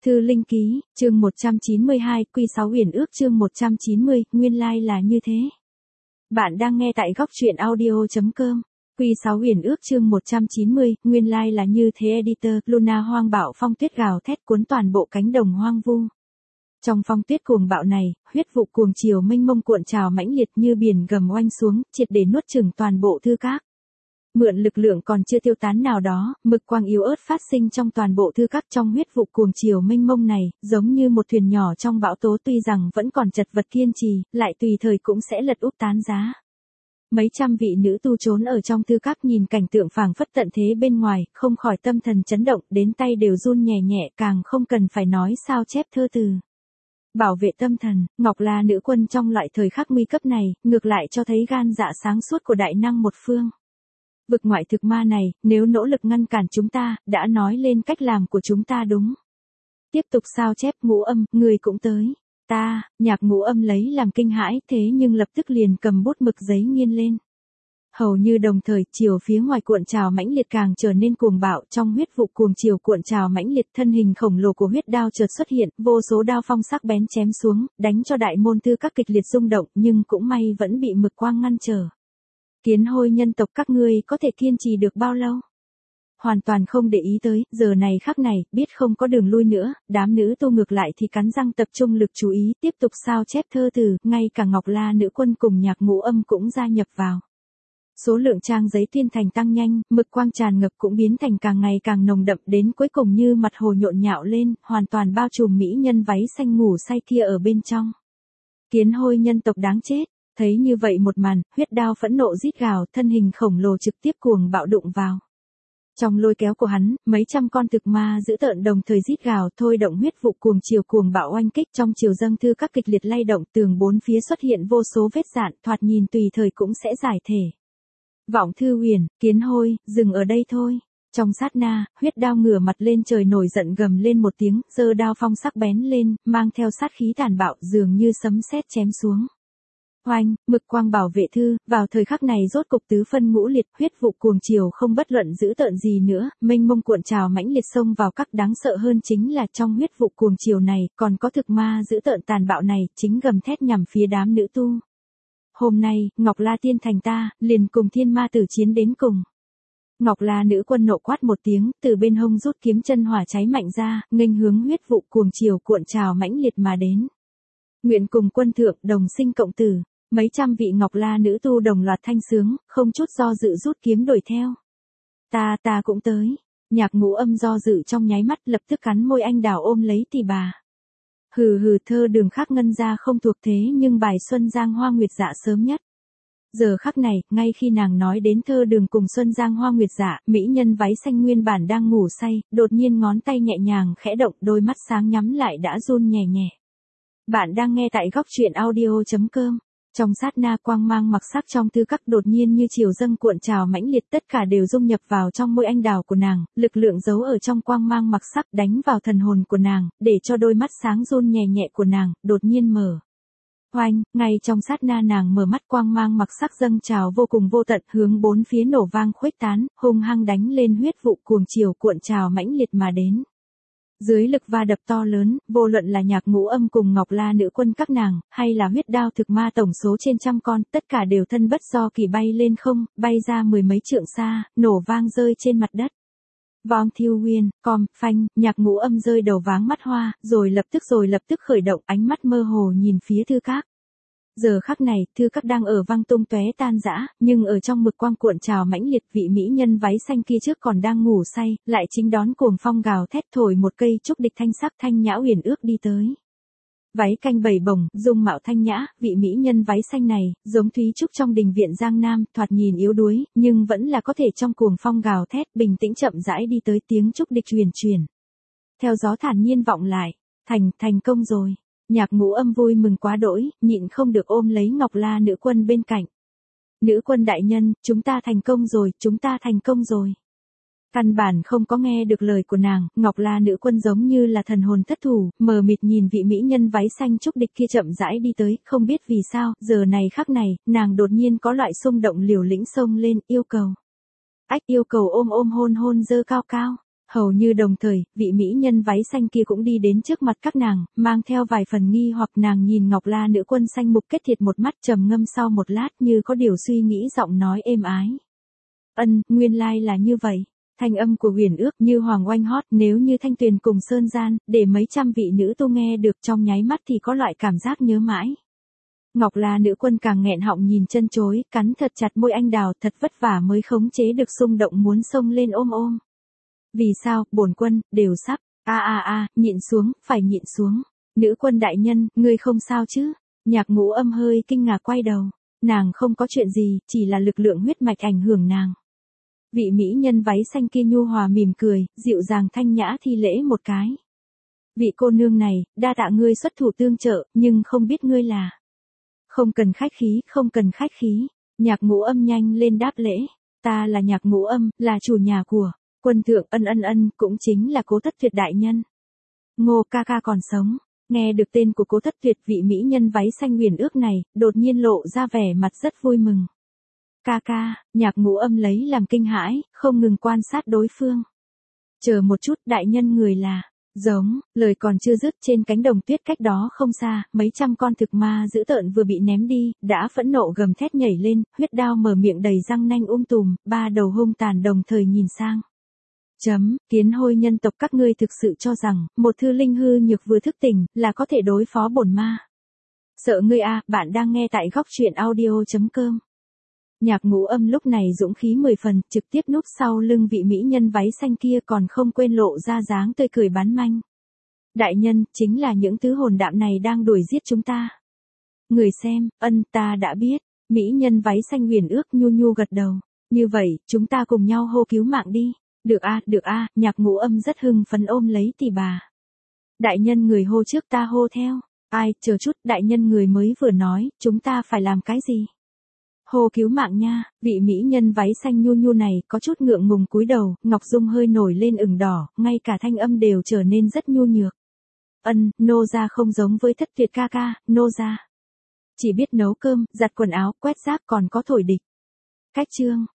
Thư Linh Ký, chương 192, Quy 6 Uyển Ước chương 190, nguyên lai là như thế. Bạn đang nghe tại góc truyện audio.com. Quy 6 Uyển Ước chương 190, nguyên lai là như thế editor, Luna hoang bạo phong tuyết gào thét cuốn toàn bộ cánh đồng hoang vu. Trong phong tuyết cuồng bạo này, huyết vụ cuồng chiều mênh mông cuộn trào mãnh liệt như biển gầm oanh xuống, triệt để nuốt chửng toàn bộ thư các. Mượn lực lượng còn chưa tiêu tán nào đó, mực quang yếu ớt phát sinh trong toàn bộ thư các trong huyết vụ cuồng chiều mênh mông này, giống như một thuyền nhỏ trong bão tố tuy rằng vẫn còn chật vật kiên trì, lại tùy thời cũng sẽ lật úp tán giá. Mấy trăm vị nữ tu trốn ở trong thư các nhìn cảnh tượng phảng phất tận thế bên ngoài, không khỏi tâm thần chấn động, đến tay đều run nhẹ nhẹ, càng không cần phải nói sao chép thơ từ. Bảo vệ tâm thần, Ngọc La nữ quân trong loại thời khắc nguy cấp này, ngược lại cho thấy gan dạ sáng suốt của đại năng một phương. Vực ngoại thực ma này, nếu nỗ lực ngăn cản chúng ta, đã nói lên cách làm của chúng ta đúng. Tiếp tục sao chép Ngũ Âm, người cũng tới. Nhạc Ngũ Âm lấy làm kinh hãi, thế nhưng lập tức liền cầm bút mực giấy nghiên lên. Hầu như đồng thời, chiều phía ngoài cuộn trào mãnh liệt càng trở nên cuồng bạo, trong huyết vụ cuồng chiều cuộn trào mãnh liệt, thân hình khổng lồ của huyết đao chợt xuất hiện, vô số đao phong sắc bén chém xuống, đánh cho đại môn thư các kịch liệt rung động, nhưng cũng may vẫn bị mực quang ngăn trở. Kiến Hôi nhân tộc các ngươi có thể kiên trì được bao lâu? Hoàn toàn không để ý tới, giờ này khắc này, biết không có đường lui nữa, đám nữ tu ngược lại thì cắn răng tập trung lực chú ý, tiếp tục sao chép thơ từ, ngay cả Ngọc La nữ quân cùng Nhạc Ngũ Âm cũng gia nhập vào. Số lượng trang giấy tuyên thành tăng nhanh, mực quang tràn ngập cũng biến thành càng ngày càng nồng đậm, đến cuối cùng như mặt hồ nhộn nhạo lên, hoàn toàn bao trùm mỹ nhân váy xanh ngủ say kia ở bên trong. Kiến Hôi nhân tộc đáng chết. Thấy như vậy một màn, huyết đao phẫn nộ rít gào, thân hình khổng lồ trực tiếp cuồng bạo đụng vào. Trong lôi kéo của hắn, mấy trăm con thực ma dữ tợn đồng thời rít gào, thôi động huyết vụ cuồng chiều cuồng bạo oanh kích, trong chiều dâng thư các kịch liệt lay động, tường bốn phía xuất hiện vô số vết rạn, thoạt nhìn tùy thời cũng sẽ giải thể. Vọng Thư Huyền, Kiến Hôi, dừng ở đây thôi. Trong sát na, huyết đao ngửa mặt lên trời nổi giận gầm lên một tiếng, giơ đao phong sắc bén lên, mang theo sát khí tàn bạo, dường như sấm sét chém xuống. Oanh, mực quang bảo vệ thư, vào thời khắc này rốt cục tứ phân ngũ liệt, huyết vụ cuồng chiều không bất luận dữ tợn gì nữa, mênh mông cuộn trào mãnh liệt xông vào các, đáng sợ hơn chính là trong huyết vụ cuồng chiều này, còn có thực ma dữ tợn tàn bạo này, chính gầm thét nhằm phía đám nữ tu. Hôm nay, Ngọc La tiên thành ta, liền cùng thiên ma tử chiến đến cùng. Ngọc La nữ quân nộ quát một tiếng, từ bên hông rút kiếm chân hỏa cháy mạnh ra, nghênh hướng huyết vụ cuồng chiều cuộn trào mãnh liệt mà đến. Nguyện cùng quân thượng đồng sinh cộng tử. Mấy trăm vị Ngọc La nữ tu đồng loạt thanh sướng, không chút do dự rút kiếm đuổi theo. Ta cũng tới. Nhạc Ngũ Âm do dự trong nháy mắt, lập tức cắn môi anh đào ôm lấy tỷ bà. Hừ, thơ đường khác ngân ra không thuộc thế nhưng bài Xuân Giang Hoa Nguyệt Dạ sớm nhất. Giờ khắc này, ngay khi nàng nói đến thơ đường cùng Xuân Giang Hoa Nguyệt Dạ, mỹ nhân váy xanh nguyên bản đang ngủ say, đột nhiên ngón tay nhẹ nhàng khẽ động, đôi mắt sáng nhắm lại đã run nhẹ nhẹ. Bạn đang nghe tại góc truyện audio.com. Trong sát na, quang mang mặc sắc trong thư các đột nhiên như chiều dâng cuộn trào mãnh liệt, tất cả đều dung nhập vào trong môi anh đào của nàng, lực lượng giấu ở trong quang mang mặc sắc đánh vào thần hồn của nàng, để cho đôi mắt sáng run nhẹ nhẹ của nàng đột nhiên mở. Oanh, ngay trong sát na nàng mở mắt, quang mang mặc sắc dâng trào vô cùng vô tận, hướng bốn phía nổ vang khuếch tán, hung hăng đánh lên huyết vụ cuồng chiều cuộn trào mãnh liệt mà đến. Dưới lực va đập to lớn, vô luận là Nhạc Ngũ Âm cùng Ngọc La nữ quân các nàng, hay là huyết đao thực ma tổng số trên trăm con, tất cả đều thân bất do kỳ bay lên không, bay ra mười mấy trượng xa, nổ vang rơi trên mặt đất. Vọng Thư Huyền, phanh, Nhạc Ngũ Âm rơi đầu váng mắt hoa, rồi lập tức khởi động, ánh mắt mơ hồ nhìn phía thư các. Giờ khắc này, thư các đang ở văng tung tóe tan rã, nhưng ở trong mực quang cuộn trào mãnh liệt, vị mỹ nhân váy xanh kia trước còn đang ngủ say, lại chính đón cuồng phong gào thét thổi một cây trúc địch thanh sắc thanh nhã uyển ước đi tới. Váy canh bảy bồng, dung mạo thanh nhã, vị mỹ nhân váy xanh này, giống thúy trúc trong đình viện Giang Nam, thoạt nhìn yếu đuối, nhưng vẫn là có thể trong cuồng phong gào thét, bình tĩnh chậm rãi đi tới, tiếng trúc địch truyền. Theo gió thản nhiên vọng lại, thành công rồi. Nhạc Ngũ Âm vui mừng quá đỗi, nhịn không được ôm lấy Ngọc La nữ quân bên cạnh. Nữ quân đại nhân, chúng ta thành công rồi. Căn bản không có nghe được lời của nàng, Ngọc La nữ quân giống như là thần hồn thất thủ, mờ mịt nhìn vị mỹ nhân váy xanh trúc địch kia chậm rãi đi tới, không biết vì sao, giờ này khắc này, nàng đột nhiên có loại xung động liều lĩnh xông lên, yêu cầu. Yêu cầu ôm hôn dơ cao cao. Hầu như đồng thời, vị mỹ nhân váy xanh kia cũng đi đến trước mặt các nàng, mang theo vài phần nghi hoặc nàng nhìn Ngọc La nữ quân xanh mục kết thiệt một mắt trầm ngâm sau một lát như có điều suy nghĩ giọng nói êm ái. Nguyên lai là như vậy. Thanh âm của Huyền Ước như hoàng oanh hót nếu như Thanh Tuyền cùng Sơn Gian, để mấy trăm vị nữ tu nghe được trong nháy mắt thì có loại cảm giác nhớ mãi. Ngọc La nữ quân càng nghẹn họng nhìn chân chối, cắn thật chặt môi anh đào thật vất vả mới khống chế được xung động muốn xông lên ôm ôm. Vì sao, bổn quân, đều sắp, nhịn xuống, phải nhịn xuống. Nữ quân đại nhân, ngươi không sao chứ? Nhạc Ngũ Âm hơi kinh ngạc quay đầu. Nàng không có chuyện gì, chỉ là lực lượng huyết mạch ảnh hưởng nàng. Vị mỹ nhân váy xanh kia nhu hòa mỉm cười, dịu dàng thanh nhã thi lễ một cái. Vị cô nương này, đa tạ ngươi xuất thủ tương trợ, nhưng không biết ngươi là. Không cần khách khí, không cần khách khí. Nhạc Ngũ Âm nhanh lên đáp lễ. Ta là Nhạc Ngũ Âm, là chủ nhà của quân thượng cũng chính là Cố Thất Tuyệt đại nhân. Ngô ca ca còn sống. Nghe được tên của Cố Thất Tuyệt, vị mỹ nhân váy xanh Huyền Ước này, đột nhiên lộ ra vẻ mặt rất vui mừng. Ca ca, Nhạc Ngũ Âm lấy làm kinh hãi, không ngừng quan sát đối phương. Chờ một chút, đại nhân người là, giống, lời còn chưa dứt trên cánh đồng tuyết cách đó không xa, mấy trăm con thực ma dữ tợn vừa bị ném đi, đã phẫn nộ gầm thét nhảy lên, huyết đao mở miệng đầy răng nanh tùm, ba đầu hung tàn đồng thời nhìn sang. Kiến Hôi nhân tộc các ngươi thực sự cho rằng, một thư linh hư nhược vừa thức tỉnh, là có thể đối phó bổn ma. Sợ ngươi à, bạn đang nghe tại góc truyện audio.com. Nhạc Ngũ Âm lúc này dũng khí 10 phần, trực tiếp núp sau lưng vị mỹ nhân váy xanh kia còn không quên lộ ra dáng tươi cười bán manh. Đại nhân, chính là những thứ hồn đạm này đang đuổi giết chúng ta. Người xem, ta đã biết. Mỹ nhân váy xanh Huyền Ước nhu nhu gật đầu. Như vậy, chúng ta cùng nhau hô cứu mạng đi. Được a, Nhạc Ngũ Âm rất hưng phấn ôm lấy tỷ bà. Đại nhân người hô trước ta hô theo. Ai, chờ chút, đại nhân người mới vừa nói, chúng ta phải làm cái gì? Hô cứu mạng nha, vị mỹ nhân váy xanh nhu nhu này có chút ngượng ngùng cúi đầu, Ngọc Dung hơi nổi lên ửng đỏ, ngay cả thanh âm đều trở nên rất nhu nhược. Nô gia không giống với Thất Tuyệt ca ca, nô gia chỉ biết nấu cơm, giặt quần áo, quét rác còn có thổi địch. Cách chương